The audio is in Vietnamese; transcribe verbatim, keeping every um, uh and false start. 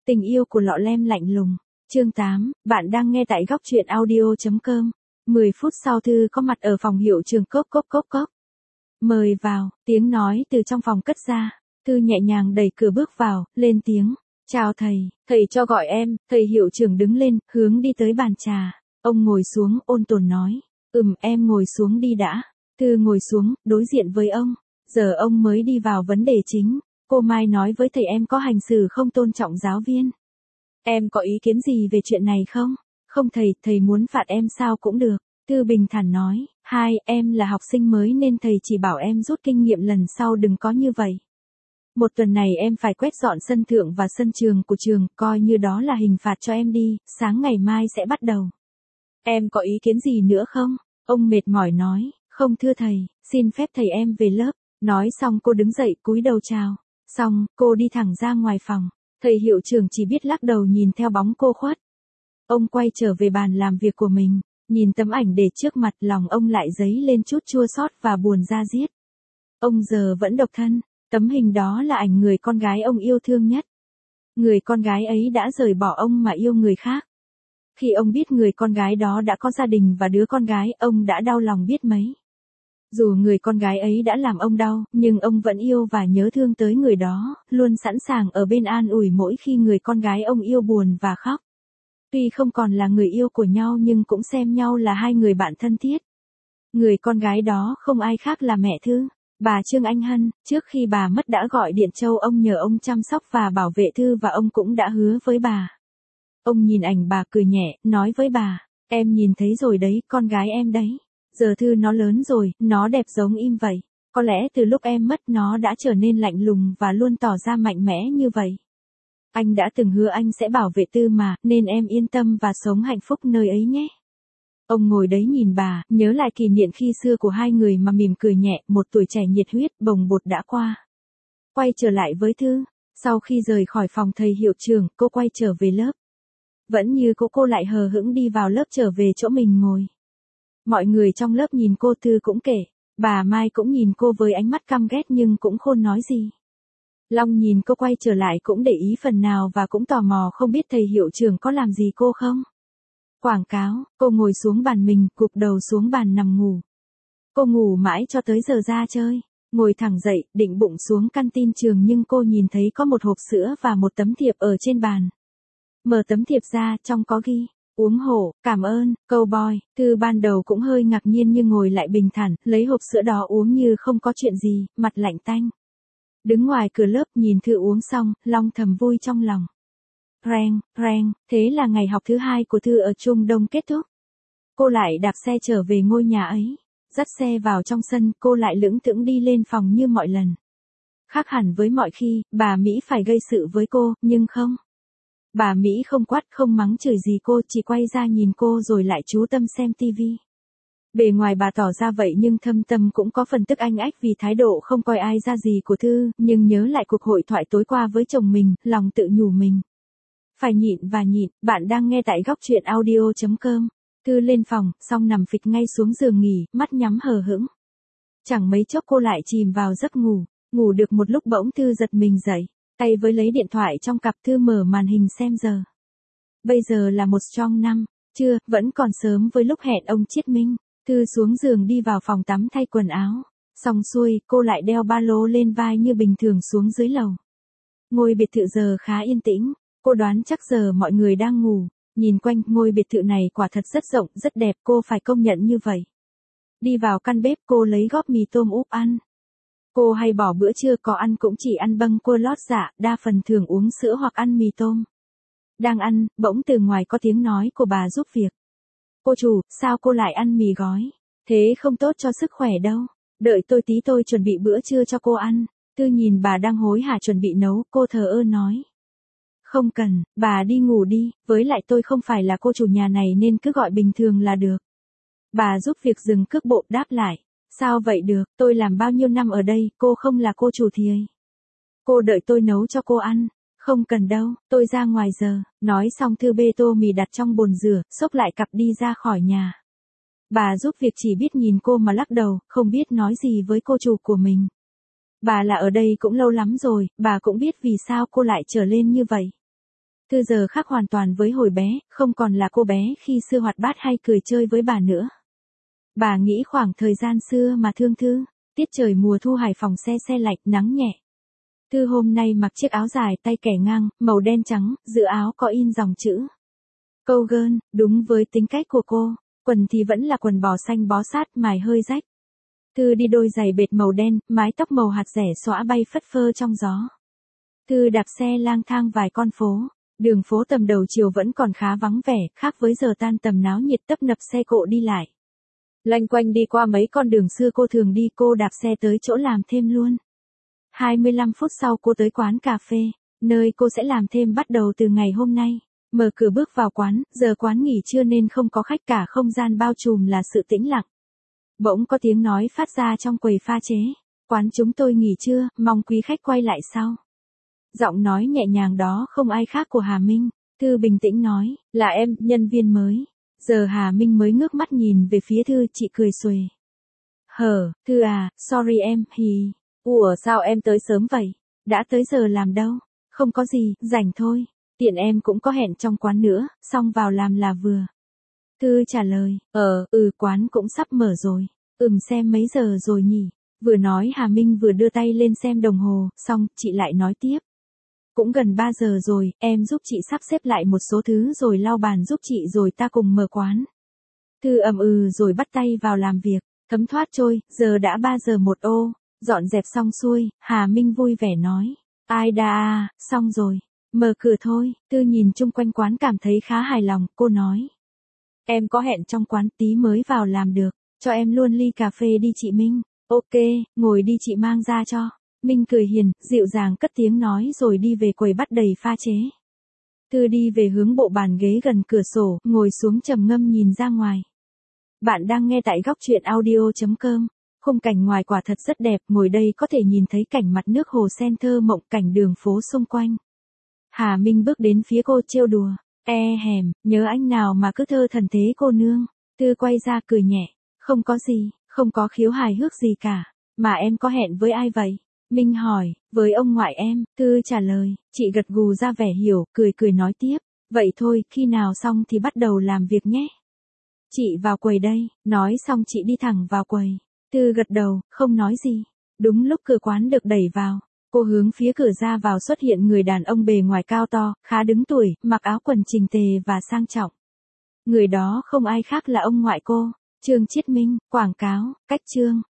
Tình yêu của lọ lem lạnh lùng. Chương tám, bạn đang nghe tại góc truyện audio.com. mười phút sau Thư có mặt ở phòng hiệu trường cốc cốc cốc cốc. Mời vào, tiếng nói từ trong phòng cất ra. Thư nhẹ nhàng đẩy cửa bước vào, lên tiếng. Chào thầy, thầy cho gọi em. Thầy hiệu trưởng đứng lên, hướng đi tới bàn trà. Ông ngồi xuống, ôn tồn nói. Ừm, em ngồi xuống đi đã. Thư ngồi xuống, đối diện với ông. Giờ ông mới đi vào vấn đề chính. Cô Mai nói với thầy em có hành xử không tôn trọng giáo viên. Em có ý kiến gì về chuyện này không? Không thầy, thầy muốn phạt em sao cũng được. Thư bình thản nói. Hai, em là học sinh mới nên thầy chỉ bảo em rút kinh nghiệm lần sau đừng có như vậy. Một tuần này em phải quét dọn sân thượng và sân trường của trường, coi như đó là hình phạt cho em đi, sáng ngày mai sẽ bắt đầu. Em có ý kiến gì nữa không? Ông mệt mỏi nói. Không thưa thầy, xin phép thầy em về lớp. Nói xong cô đứng dậy cúi đầu chào. Xong, cô đi thẳng ra ngoài phòng. Thầy hiệu trưởng chỉ biết lắc đầu nhìn theo bóng cô khuất. Ông quay trở về bàn làm việc của mình, nhìn tấm ảnh để trước mặt lòng ông lại dấy lên chút chua xót và buồn da diết. Ông giờ vẫn độc thân, tấm hình đó là ảnh người con gái ông yêu thương nhất. Người con gái ấy đã rời bỏ ông mà yêu người khác. Khi ông biết người con gái đó đã có gia đình và đứa con gái, ông đã đau lòng biết mấy. Dù người con gái ấy đã làm ông đau, nhưng ông vẫn yêu và nhớ thương tới người đó, luôn sẵn sàng ở bên an ủi mỗi khi người con gái ông yêu buồn và khóc. Tuy không còn là người yêu của nhau nhưng cũng xem nhau là hai người bạn thân thiết. Người con gái đó không ai khác là mẹ Thư, bà Trương Anh Hân. Trước khi bà mất đã gọi điện châu ông nhờ ông chăm sóc và bảo vệ Thư và ông cũng đã hứa với bà. Ông nhìn ảnh bà cười nhẹ, nói với bà, em nhìn thấy rồi đấy, con gái em đấy. Giờ Thư nó lớn rồi, nó đẹp giống im vậy. Có lẽ từ lúc em mất nó đã trở nên lạnh lùng và luôn tỏ ra mạnh mẽ như vậy. Anh đã từng hứa anh sẽ bảo vệ Tư mà, nên em yên tâm và sống hạnh phúc nơi ấy nhé. Ông ngồi đấy nhìn bà, nhớ lại kỷ niệm khi xưa của hai người mà mỉm cười nhẹ, một tuổi trẻ nhiệt huyết, bồng bột đã qua. Quay trở lại với Thư, sau khi rời khỏi phòng thầy hiệu trưởng, cô quay trở về lớp. Vẫn như cô cô lại hờ hững đi vào lớp trở về chỗ mình ngồi. Mọi người trong lớp nhìn cô, Thư cũng kể. Bà Mai cũng nhìn cô với ánh mắt căm ghét nhưng cũng khôn nói gì. Long nhìn cô quay trở lại cũng để ý phần nào và cũng tò mò không biết thầy hiệu trưởng có làm gì cô không. Quảng cáo, cô ngồi xuống bàn mình, gục đầu xuống bàn nằm ngủ. Cô ngủ mãi cho tới giờ ra chơi. Ngồi thẳng dậy, định bụng xuống canteen trường nhưng cô nhìn thấy có một hộp sữa và một tấm thiệp ở trên bàn. Mở tấm thiệp ra, trong có ghi. Uống hộ, cảm ơn, cowboy. Thư ban đầu cũng hơi ngạc nhiên nhưng ngồi lại bình thản, lấy hộp sữa đó uống như không có chuyện gì, mặt lạnh tanh. Đứng ngoài cửa lớp nhìn Thư uống xong, Long thầm vui trong lòng. Reng, reng, thế là ngày học thứ hai của Thư ở Trung Đông kết thúc. Cô lại đạp xe trở về ngôi nhà ấy. Dắt xe vào trong sân, cô lại lững thững đi lên phòng như mọi lần. Khác hẳn với mọi khi, bà Mỹ phải gây sự với cô, nhưng không. Bà Mỹ không quát không mắng chửi gì cô, chỉ quay ra nhìn cô rồi lại chú tâm xem tivi. Bề ngoài bà tỏ ra vậy nhưng thâm tâm cũng có phần tức anh ách vì thái độ không coi ai ra gì của Thư, nhưng nhớ lại cuộc hội thoại tối qua với chồng mình, lòng tự nhủ mình. Phải nhịn và nhịn, bạn đang nghe tại góc truyện audio.com. Thư lên phòng, xong nằm phịch ngay xuống giường nghỉ, mắt nhắm hờ hững. Chẳng mấy chốc cô lại chìm vào giấc ngủ, ngủ được một lúc bỗng Thư giật mình dậy. Tay với lấy điện thoại trong cặp, Thư mở màn hình xem giờ. Bây giờ là một trong năm, chưa, vẫn còn sớm với lúc hẹn ông Chiết Minh. Thư xuống giường đi vào phòng tắm thay quần áo. Xong xuôi, cô lại đeo ba lô lên vai như bình thường xuống dưới lầu. Ngôi biệt thự giờ khá yên tĩnh, cô đoán chắc giờ mọi người đang ngủ. Nhìn quanh, ngôi biệt thự này quả thật rất rộng, rất đẹp, cô phải công nhận như vậy. Đi vào căn bếp cô lấy góp mì tôm úp ăn. Cô hay bỏ bữa trưa có ăn cũng chỉ ăn bâng quơ lót dạ, đa phần thường uống sữa hoặc ăn mì tôm. Đang ăn, bỗng từ ngoài có tiếng nói của bà giúp việc. Cô chủ, sao cô lại ăn mì gói? Thế không tốt cho sức khỏe đâu. Đợi tôi tí tôi chuẩn bị bữa trưa cho cô ăn. Thư nhìn bà đang hối hả chuẩn bị nấu, cô thờ ơ nói. Không cần, bà đi ngủ đi, với lại tôi không phải là cô chủ nhà này nên cứ gọi bình thường là được. Bà giúp việc dừng cước bộ đáp lại. Sao vậy được, tôi làm bao nhiêu năm ở đây, cô không là cô chủ thì ấy. Cô đợi tôi nấu cho cô ăn. Không cần đâu, tôi ra ngoài giờ. Nói xong Thư bê tô mì đặt trong bồn rửa, xốc lại cặp đi ra khỏi nhà. Bà giúp việc chỉ biết nhìn cô mà lắc đầu, không biết nói gì với cô chủ của mình. Bà là ở đây cũng lâu lắm rồi, bà cũng biết vì sao cô lại trở lên như vậy. Thư giờ khác hoàn toàn với hồi bé, không còn là cô bé khi xưa hoạt bát hay cười chơi với bà nữa. Bà nghĩ khoảng thời gian xưa mà thương Thư, tiết trời mùa thu Hải Phòng se se lạnh, nắng nhẹ. Thư hôm nay mặc chiếc áo dài tay kẻ ngang, màu đen trắng, giữa áo có in dòng chữ Câu gơn, đúng với tính cách của cô, quần thì vẫn là quần bò xanh bó sát, mài hơi rách. Thư đi đôi giày bệt màu đen, mái tóc màu hạt rẻ xõa bay phất phơ trong gió. Thư đạp xe lang thang vài con phố, đường phố tầm đầu chiều vẫn còn khá vắng vẻ, khác với giờ tan tầm náo nhiệt tấp nập xe cộ đi lại. Loanh quanh đi qua mấy con đường xưa cô thường đi, cô đạp xe tới chỗ làm thêm luôn. hai mươi lăm phút sau cô tới quán cà phê, nơi cô sẽ làm thêm bắt đầu từ ngày hôm nay. Mở cửa bước vào quán, giờ quán nghỉ trưa nên không có khách, cả không gian bao trùm là sự tĩnh lặng. Bỗng có tiếng nói phát ra trong quầy pha chế. Quán chúng tôi nghỉ trưa, mong quý khách quay lại sau. Giọng nói nhẹ nhàng đó không ai khác của Hà Minh. Thư bình tĩnh nói, là em, nhân viên mới. Giờ Hà Minh mới ngước mắt nhìn về phía Thư, chị cười xuề. Hờ, Thư à, sorry em, hì. Ủa sao em tới sớm vậy? Đã tới giờ làm đâu? Không có gì, rảnh thôi. Tiện em cũng có hẹn trong quán nữa, xong vào làm là vừa. Thư trả lời, ờ, ừ quán cũng sắp mở rồi. Ừm xem mấy giờ rồi nhỉ? Vừa nói Hà Minh vừa đưa tay lên xem đồng hồ, xong, chị lại nói tiếp. Cũng gần ba giờ rồi, em giúp chị sắp xếp lại một số thứ rồi lau bàn giúp chị rồi ta cùng mở quán. Thư ậm ừ rồi bắt tay vào làm việc, thấm thoát trôi, giờ đã ba giờ một ô, dọn dẹp xong xuôi, Hà Minh vui vẻ nói. Ai đà, xong rồi, mở cửa thôi. Thư nhìn chung quanh quán cảm thấy khá hài lòng, cô nói. Em có hẹn trong quán tí mới vào làm được, cho em luôn ly cà phê đi chị Minh. Ok, ngồi đi chị mang ra cho. Minh cười hiền, dịu dàng cất tiếng nói rồi đi về quầy bắt đầy pha chế. Thư đi về hướng bộ bàn ghế gần cửa sổ, ngồi xuống trầm ngâm nhìn ra ngoài. Bạn đang nghe tại góc truyện audio chấm com. Khung cảnh ngoài quả thật rất đẹp, ngồi đây có thể nhìn thấy cảnh mặt nước hồ sen thơ mộng, cảnh đường phố xung quanh. Hà Minh bước đến phía cô trêu đùa. E hèm, nhớ anh nào mà cứ thơ thần thế cô nương. Thư quay ra cười nhẹ. Không có gì, không có khiếu hài hước gì cả. Mà em có hẹn với ai vậy? Minh hỏi, với ông ngoại em. Thư trả lời, chị gật gù ra vẻ hiểu, cười cười nói tiếp. Vậy thôi, khi nào xong thì bắt đầu làm việc nhé. Chị vào quầy đây, nói xong chị đi thẳng vào quầy. Thư gật đầu, không nói gì. Đúng lúc cửa quán được đẩy vào, cô hướng phía cửa ra vào xuất hiện người đàn ông bề ngoài cao to, khá đứng tuổi, mặc áo quần chỉnh tề và sang trọng. Người đó không ai khác là ông ngoại cô, Trương Chiết Minh. Quảng cáo, cách Trương.